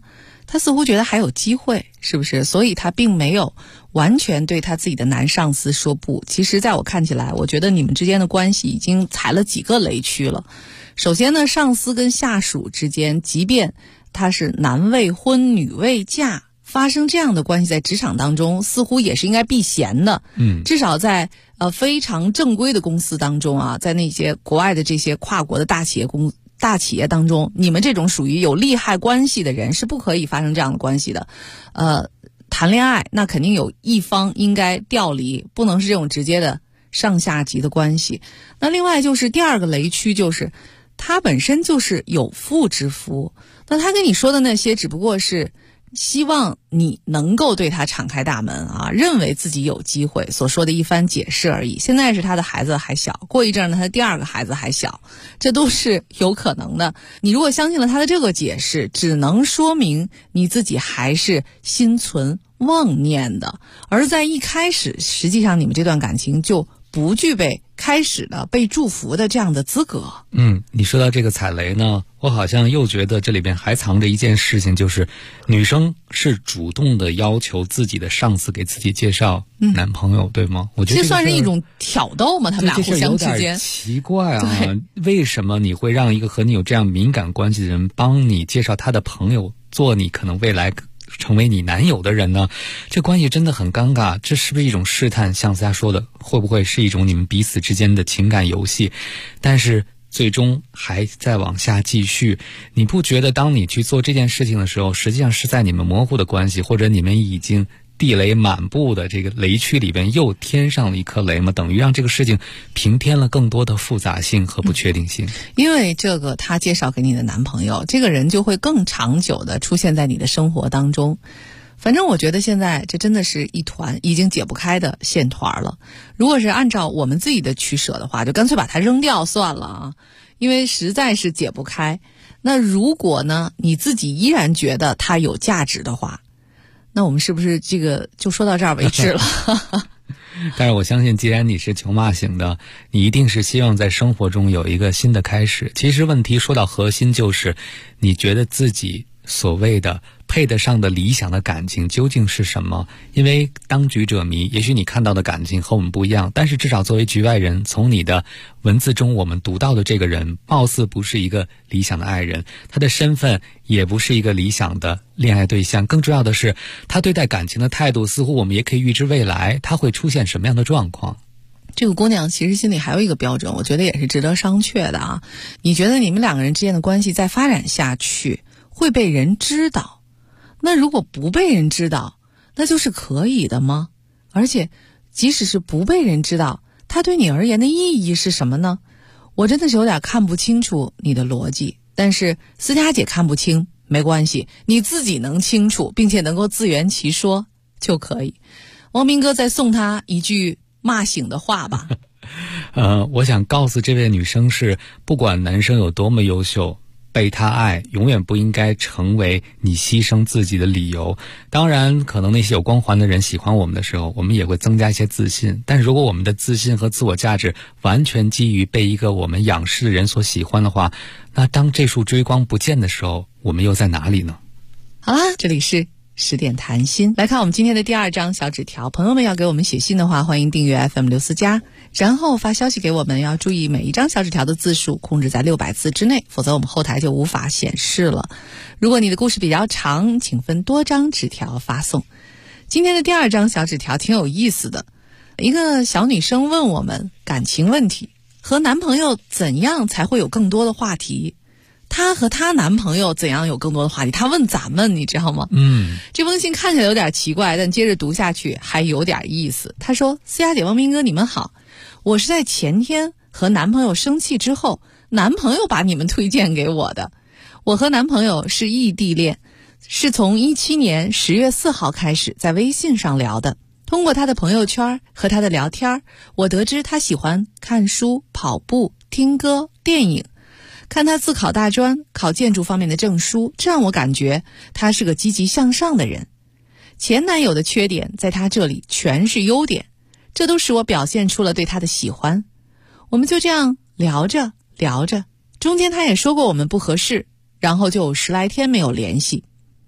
他似乎觉得还有机会，是不是？所以他并没有完全对他自己的男上司说不。其实在我看起来，我觉得你们之间的关系已经踩了几个雷区了。首先呢，上司跟下属之间，即便他是男未婚女未嫁，发生这样的关系在职场当中似乎也是应该避嫌的。至少在非常正规的公司当中啊，在那些国外的这些跨国的大企业当中，你们这种属于有利害关系的人是不可以发生这样的关系的。谈恋爱那肯定有一方应该调离，不能是这种直接的上下级的关系。那另外就是第二个雷区，就是他本身就是有妇之夫，那他跟你说的那些只不过是希望你能够对他敞开大门啊，认为自己有机会所说的一番解释而已。现在是他的孩子还小，过一阵呢他的第二个孩子还小，这都是有可能的。你如果相信了他的这个解释，只能说明你自己还是心存妄念的，而在一开始实际上你们这段感情就不具备开始的被祝福的这样的资格。 你说到这个踩雷呢，我好像又觉得这里边还藏着一件事情，就是女生是主动的要求自己的上司给自己介绍男朋友，对吗？我觉得这算是一种挑逗吗？他们俩互相之间有点奇怪啊，为什么你会让一个和你有这样敏感关系的人帮你介绍他的朋友，做你可能未来成为你男友的人呢？这关系真的很尴尬，这是不是一种试探？像大家说的，会不会是一种你们彼此之间的情感游戏？但是最终还在往下继续。你不觉得当你去做这件事情的时候，实际上是在你们模糊的关系，或者你们已经地雷满布的这个雷区里边又添上了一颗雷吗？等于让这个事情平添了更多的复杂性和不确定性。 因为这个他介绍给你的男朋友，这个人就会更长久的出现在你的生活当中。反正我觉得现在这真的是一团已经解不开的线团了。如果是按照我们自己的取舍的话，就干脆把它扔掉算了啊，因为实在是解不开。那如果呢，你自己依然觉得它有价值的话，那我们是不是这个就说到这儿为止了？ 但是我相信，既然你是求骂型的，你一定是希望在生活中有一个新的开始。其实问题说到核心，就是你觉得自己所谓的配得上的理想的感情究竟是什么？因为当局者迷，也许你看到的感情和我们不一样，但是至少作为局外人，从你的文字中我们读到的这个人，貌似不是一个理想的爱人，他的身份也不是一个理想的恋爱对象，更重要的是他对待感情的态度，似乎我们也可以预知未来他会出现什么样的状况。 这个姑娘其实心里还有一个标准，我觉得也是值得商榷的啊。你觉得你们两个人之间的关系再发展下去会被人知道，那如果不被人知道，那就是可以的吗？而且即使是不被人知道，它对你而言的意义是什么呢？我真的是有点看不清楚你的逻辑。但是思佳姐看不清没关系，你自己能清楚并且能够自圆其说就可以。汪明哥再送他一句骂醒的话吧。 我想告诉这位女生是，不管男生有多么优秀，被他爱永远不应该成为你牺牲自己的理由。当然可能那些有光环的人喜欢我们的时候，我们也会增加一些自信，但如果我们的自信和自我价值完全基于被一个我们仰视的人所喜欢的话，那当这束追光不见的时候，我们又在哪里呢？ 好啦，这里是10点谈心，来看我们今天的第2张小纸条。朋友们要给我们写信的话，欢迎订阅 FM 刘思佳，然后发消息给我们，要注意每一张小纸条的字数控制在600字之内，否则我们后台就无法显示了。如果你的故事比较长，请分多张纸条发送。今天的第2张小纸条挺有意思的，一个小女生问我们感情问题，和男朋友怎样才会有更多的话题？她和她男朋友怎样有更多的话题？她问咱们，你知道吗？这封信看起来有点奇怪，但接着读下去还有点意思。她说：思佳姐、汪明哥，你们好，我是在前天和男朋友生气之后，男朋友把你们推荐给我的。我和男朋友是异地恋，是从17年10月4号开始在微信上聊的。通过他的朋友圈和他的聊天，我得知他喜欢看书、跑步、听歌、电影。看他自考大专，考建筑方面的证书，这让我感觉他是个积极向上的人。前男友的缺点在他这里全是优点，这都使我表现出了对他的喜欢。我们就这样聊着聊着，中间他也说过我们不合适，然后就10来天没有联系。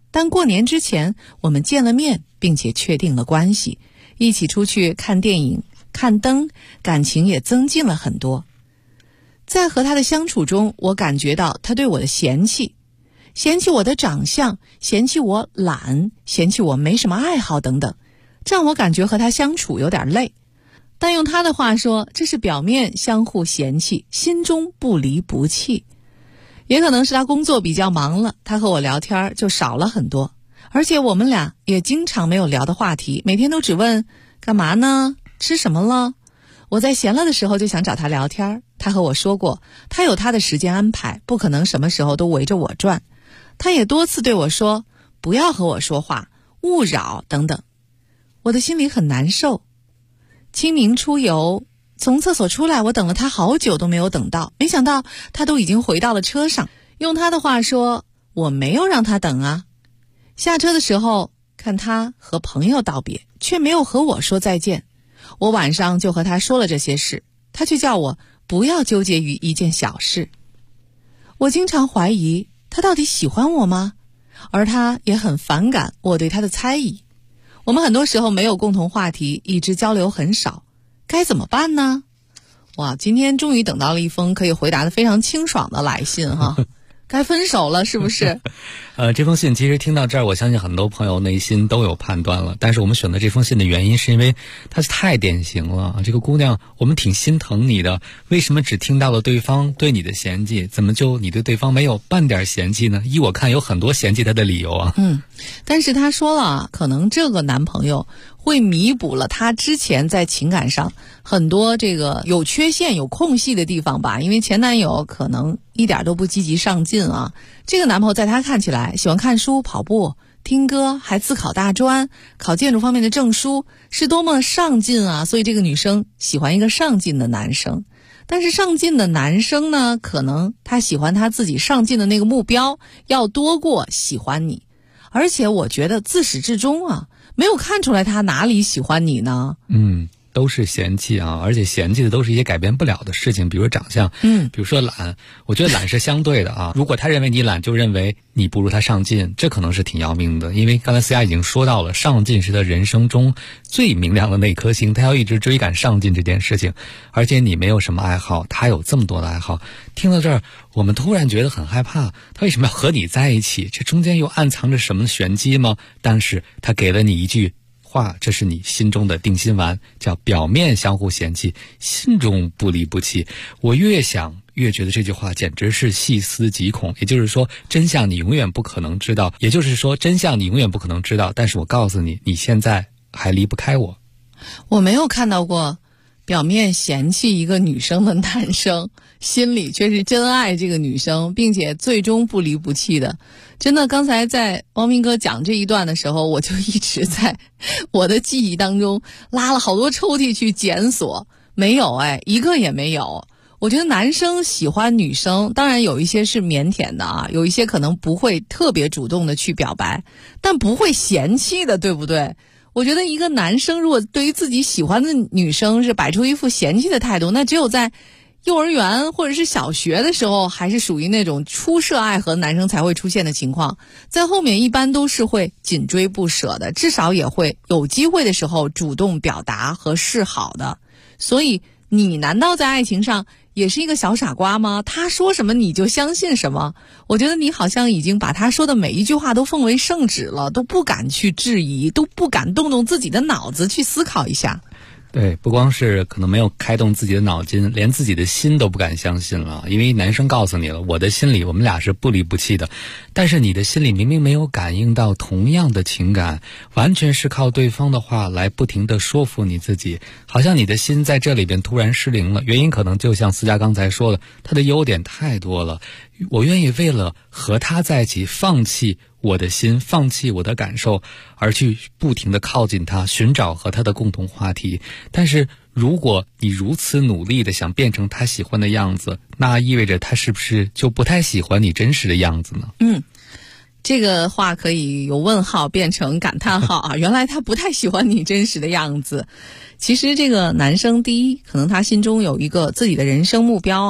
但过年之前我们见了面，并且确定了关系，一起出去看电影、看灯，感情也增进了很多。在和他的相处中，我感觉到他对我的嫌弃，嫌弃我的长相，嫌弃我懒，嫌弃我没什么爱好等等，这让我感觉和他相处有点累。但用他的话说，这是表面相互嫌弃，心中不离不弃。也可能是他工作比较忙了，他和我聊天就少了很多，而且我们俩也经常没有聊的话题，每天都只问干嘛呢？吃什么了？我在闲了的时候就想找他聊天，他和我说过，他有他的时间安排，不可能什么时候都围着我转。他也多次对我说，不要和我说话，勿扰等等。我的心里很难受。清明出游，从厕所出来，我等了他好久都没有等到，没想到他都已经回到了车上。用他的话说，我没有让他等啊。下车的时候，看他和朋友道别，却没有和我说再见。我晚上就和他说了这些事，他却叫我不要纠结于一件小事。我经常怀疑他到底喜欢我吗？而他也很反感我对他的猜疑。我们很多时候没有共同话题，一直交流很少，该怎么办呢？哇，今天终于等到了一封可以回答的非常清爽的来信哈。该分手了是不是？ 这封信其实听到这儿，我相信很多朋友内心都有判断了。但是我们选择这封信的原因，是因为它太典型了。这个姑娘，我们挺心疼你的，为什么只听到了对方对你的嫌弃，怎么就你对对方没有半点嫌弃呢？依我看，有很多嫌弃他的理由啊。 但是她说了，可能这个男朋友会弥补了她之前在情感上很多这个有缺陷、有空隙的地方吧。因为前男友可能一点都不积极上进啊。这个男朋友在她看起来喜欢看书、跑步、听歌，还自考大专，考建筑方面的证书，是多么上进啊！所以这个女生喜欢一个上进的男生。但是上进的男生呢，可能他喜欢他自己上进的那个目标要多过喜欢你。而且我觉得自始至终啊，没有看出来他哪里喜欢你呢。 都是嫌弃啊，而且嫌弃的都是一些改变不了的事情，比如长相，比如说懒。我觉得懒是相对的啊，如果他认为你懒，就认为你不如他上进，这可能是挺要命的。因为刚才思佳已经说到了，上进是他人生中最明亮的那颗星，他要一直追赶上进这件事情。而且你没有什么爱好，他有这么多的爱好。听到这儿，我们突然觉得很害怕，他为什么要和你在一起？这中间又暗藏着什么玄机吗？但是他给了你一句话，这是你心中的定心丸，叫表面相互嫌弃，心中不离不弃。我越想越觉得这句话简直是细思极恐。也就是说，真相你永远不可能知道，但是我告诉你，你现在还离不开我。 我没有看到过表面嫌弃一个女生的男生，心里却是真爱这个女生，并且最终不离不弃的。真的，刚才在汪明哥讲这一段的时候，我就一直在我的记忆当中拉了好多抽屉去检索，没有，一个也没有。我觉得男生喜欢女生，当然有一些是腼腆的啊，有一些可能不会特别主动的去表白，但不会嫌弃的，对不对？我觉得一个男生如果对于自己喜欢的女生是摆出一副嫌弃的态度，那只有在幼儿园或者是小学的时候，还是属于那种初涉爱河男生才会出现的情况，在后面一般都是会紧追不舍的，至少也会有机会的时候主动表达和示好的。所以你难道在爱情上也是一个小傻瓜吗？他说什么你就相信什么？我觉得你好像已经把他说的每一句话都奉为圣旨了，都不敢去质疑，都不敢动动自己的脑子去思考一下。 对，不光是可能没有开动自己的脑筋，连自己的心都不敢相信了。因为男生告诉你了，我的心里我们俩是不离不弃的，但是你的心里明明没有感应到同样的情感，完全是靠对方的话来不停地说服你自己，好像你的心在这里边突然失灵了。原因可能就像思佳刚才说的，他的优点太多了，我愿意为了和他在一起放弃我的心，放弃我的感受，而去不停地靠近他，寻找和他的共同话题。但是如果你如此努力地想变成他喜欢的样子，那意味着他是不是就不太喜欢你真实的样子呢？ 这个话可以由问号变成感叹号啊！原来他不太喜欢你真实的样子。其实这个男生，第一，可能他心中有一个自己的人生目标啊，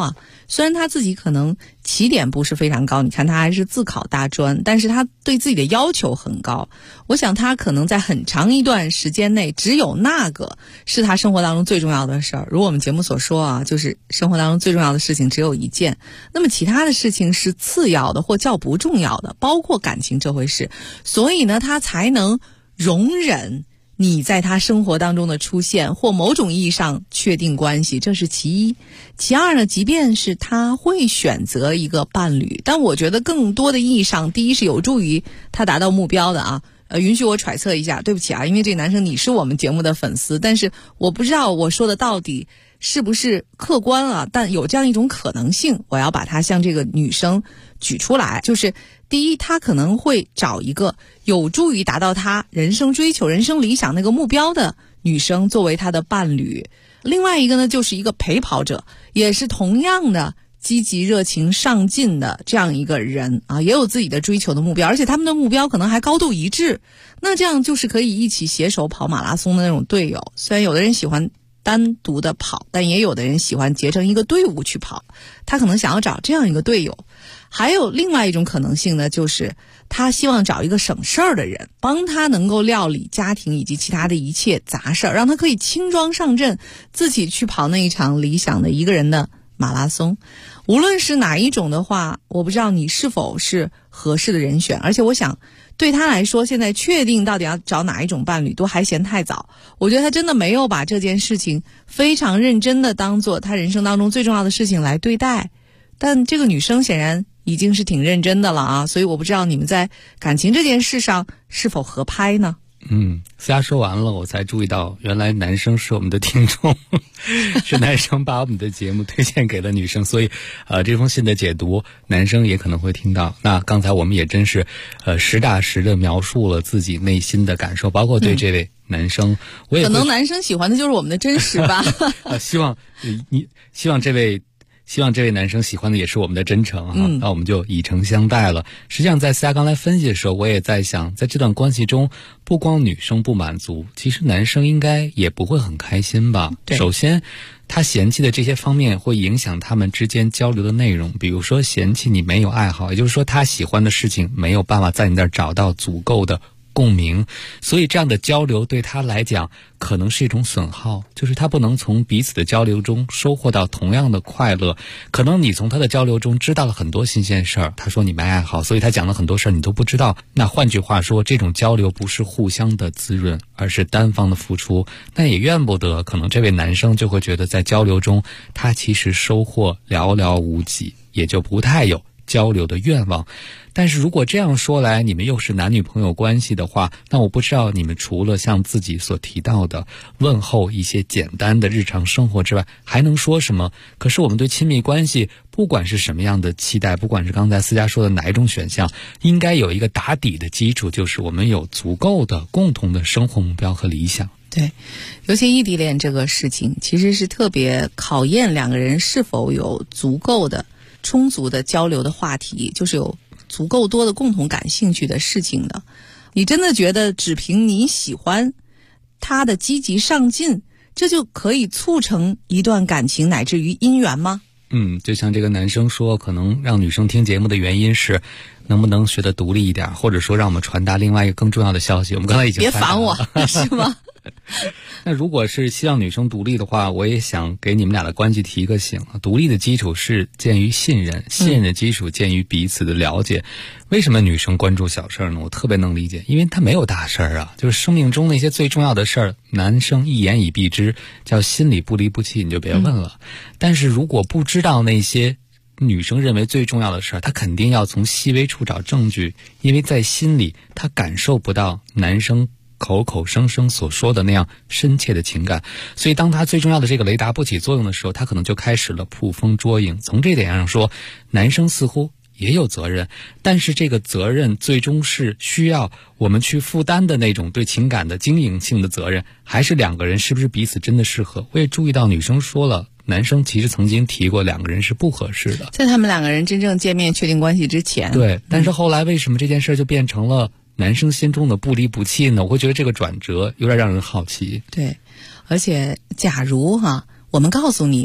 虽然他自己可能起点不是非常高，你看他还是自考大专，但是他对自己的要求很高。我想他可能在很长一段时间内，只有那个是他生活当中最重要的事儿。如我们节目所说啊，就是生活当中最重要的事情只有一件，那么其他的事情是次要的或较不重要的，包括感情这回事。所以呢，他才能容忍你在他生活当中的出现，或某种意义上确定关系，这是其一。其二呢，即便是他会选择一个伴侣，但我觉得更多的意义上，第一是有助于他达到目标的啊。允许我揣测一下，对不起啊，因为这个男生你是我们节目的粉丝，但是我不知道我说的到底是不是客观啊，但有这样一种可能性，我要把它向这个女生举出来。就是第一，他可能会找一个有助于达到他人生追求、人生理想那个目标的女生作为他的伴侣。另外一个呢，就是一个陪跑者，也是同样的积极热情上进的这样一个人啊，也有自己的追求的目标，而且他们的目标可能还高度一致。那这样就是可以一起携手跑马拉松的那种队友。虽然有的人喜欢单独的跑，但也有的人喜欢结成一个队伍去跑，他可能想要找这样一个队友。还有另外一种可能性呢，就是他希望找一个省事儿的人，帮他能够料理家庭以及其他的一切杂事儿，让他可以轻装上阵，自己去跑那一场理想的一个人的马拉松。无论是哪一种的话，我不知道你是否是合适的人选，而且我想对他来说，现在确定到底要找哪一种伴侣都还嫌太早。我觉得他真的没有把这件事情非常认真的当做他人生当中最重要的事情来对待，但这个女生显然已经是挺认真的了啊，所以我不知道你们在感情这件事上是否合拍呢？ 思佳说完了，我才注意到原来男生是我们的听众，是男生把我们的节目推荐给了女生，所以这封信的解读男生也可能会听到。那刚才我们也真是实打实的描述了自己内心的感受，包括对这位男生，我也可能男生喜欢的就是我们的真实吧。 希望这位男生喜欢的也是我们的真诚哈，那我们就以诚相待了。实际上在思佳刚才分析的时候，我也在想，在这段关系中，不光女生不满足，其实男生应该也不会很开心吧。首先他嫌弃的这些方面会影响他们之间交流的内容，比如说嫌弃你没有爱好，也就是说他喜欢的事情没有办法在你那儿找到足够的共鸣，所以这样的交流对他来讲可能是一种损耗，就是他不能从彼此的交流中收获到同样的快乐。可能你从他的交流中知道了很多新鲜事儿，他说你没爱好，所以他讲了很多事儿你都不知道。那换句话说，这种交流不是互相的滋润，而是单方的付出。那也怨不得可能这位男生就会觉得在交流中他其实收获寥寥无几，也就不太有交流的愿望。但是如果这样说来，你们又是男女朋友关系的话，那我不知道你们除了像自己所提到的问候一些简单的日常生活之外还能说什么？可是我们对亲密关系不管是什么样的期待，不管是刚才思佳说的哪一种选项，应该有一个打底的基础，就是我们有足够的共同的生活目标和理想。 对，尤其异地恋这个事情其实是特别考验两个人是否有足够的充足的交流的话题，就是有足够多的共同感兴趣的事情的。你真的觉得只凭你喜欢他的积极上进，这就可以促成一段感情乃至于姻缘吗？ 就像这个男生说，可能让女生听节目的原因是能不能学得独立一点，或者说让我们传达另外一个更重要的消息。我们刚才已经别烦我是吗？ 那如果是希望女生独立的话，我也想给你们俩的关系提个醒。独立的基础是建于信任，信任的基础建于彼此的了解。为什么女生关注小事儿呢？我特别能理解，因为她没有大事儿啊，就是生命中那些最重要的事儿，男生一言以蔽之，叫心里不离不弃，你就别问了。但是如果不知道那些女生认为最重要的事儿，她肯定要从细微处找证据，因为在心里她感受不到男生口口声声所说的那样深切的情感，所以当他最重要的这个雷达不起作用的时候，他可能就开始了捕风捉影。从这点上说，男生似乎也有责任，但是这个责任最终是需要我们去负担的那种对情感的经营性的责任，还是两个人是不是彼此真的适合。我也注意到女生说了，男生其实曾经提过两个人是不合适的， 在他们两个人真正见面确定关系之前。 对，但是后来为什么这件事就变成了男生心中的不离不弃呢？我会觉得这个转折有点让人好奇。 对，而且假如我们告诉你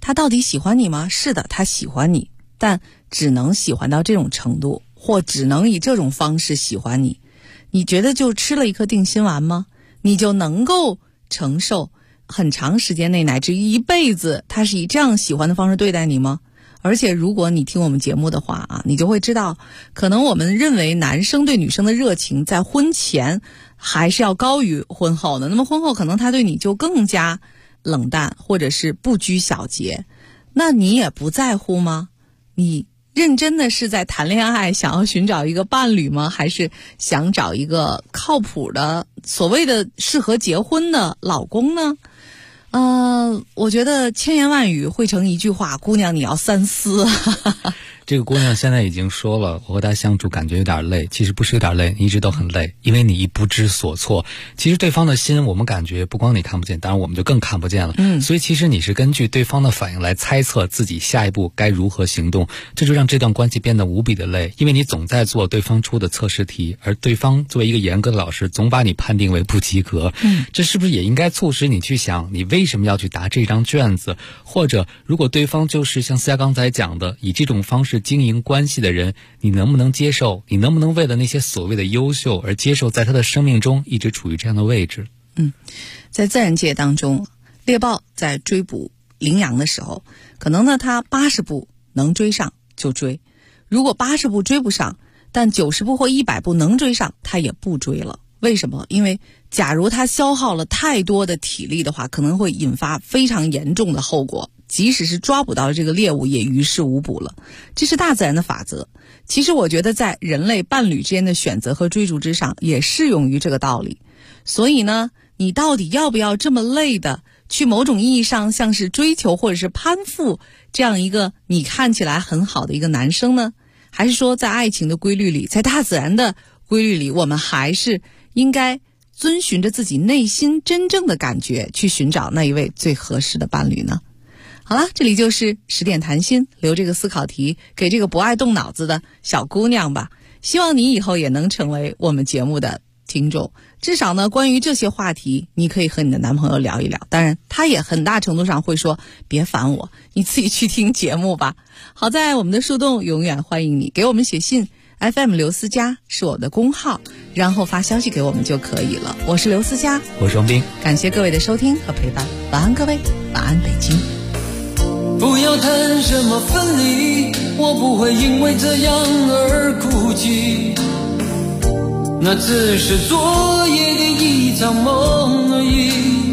他到底喜欢你吗？是的，他喜欢你，但只能喜欢到这种程度，或只能以这种方式喜欢你。你觉得就吃了一颗定心丸吗？你就能够承受很长时间内乃至于一辈子他是以这样喜欢的方式对待你吗？而且如果你听我们节目的话啊，你就会知道，可能我们认为男生对女生的热情在婚前还是要高于婚后的，那么婚后可能他对你就更加冷淡或者是不拘小节。那你也不在乎吗？你认真的是在谈恋爱，想要寻找一个伴侣吗？还是想找一个靠谱的所谓的适合结婚的老公呢？我觉得千言万语汇成一句话，姑娘你要三思。 这个姑娘现在已经说了，我和她相处感觉有点累，其实不是有点累，你一直都很累，因为你一不知所措。其实对方的心我们感觉不光你看不见，当然我们就更看不见了。所以其实你是根据对方的反应来猜测自己下一步该如何行动，这就让这段关系变得无比的累，因为你总在做对方出的测试题，而对方作为一个严格的老师总把你判定为不及格。这是不是也应该促使你去想，你为什么要去答这张卷子？或者如果对方就是像思佳刚才讲的，以这种方式经营关系的人，你能不能接受？你能不能为了那些所谓的优秀而接受在他的生命中一直处于这样的位置？ 在自然界当中，猎豹在追捕羚羊的时候，可能呢他80步能追上就追，如果80步追不上，但90步或100步能追上，他也不追了。为什么？因为假如他消耗了太多的体力的话，可能会引发非常严重的后果，即使是抓捕到这个猎物也于事无补了。这是大自然的法则。其实我觉得在人类伴侣之间的选择和追逐之上也适用于这个道理。所以呢，你到底要不要这么累的去某种意义上像是追求或者是攀附这样一个你看起来很好的一个男生呢？还是说在爱情的规律里，在大自然的规律里，我们还是应该遵循着自己内心真正的感觉去寻找那一位最合适的伴侣呢？好了，这里就是10点谈心，留这个思考题给这个不爱动脑子的小姑娘吧。希望你以后也能成为我们节目的听众，至少呢关于这些话题你可以和你的男朋友聊一聊，当然他也很大程度上会说别烦我，你自己去听节目吧。好在我们的树洞永远欢迎你，给我们写信，FM 刘思佳是我的公号，然后发消息给我们就可以了。我是刘思佳， 我是王斌， 感谢各位的收听和陪伴，晚安各位，晚安北京。 不要谈什么分离，我不会因为这样而哭泣，那只是昨夜的一场梦而已。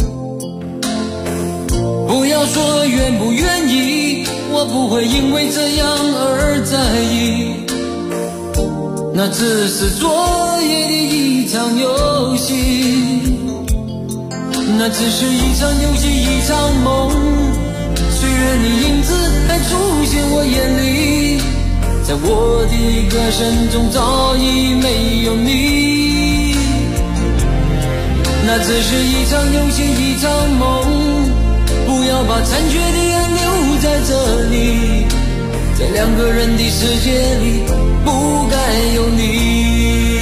不要说愿不愿意，我不会因为这样而在意，那只是昨夜的一场游戏，那只是一场游戏一场梦。虽然你影子还出现我眼里，在我的歌声中早已没有你，那只是一场游戏一场梦。不要把残缺的爱留在这里，在2个人的世界里不该有你。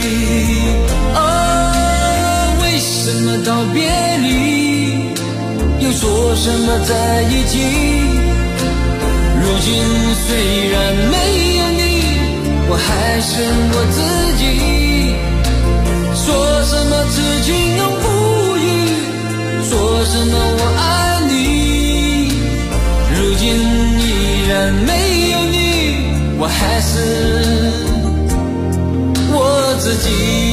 为什么道别离，又说什么在一起？如今虽然没有你，我还是我自己。说什么痴情永不渝，说什么我爱你，如今依然没有你，我还是我自己。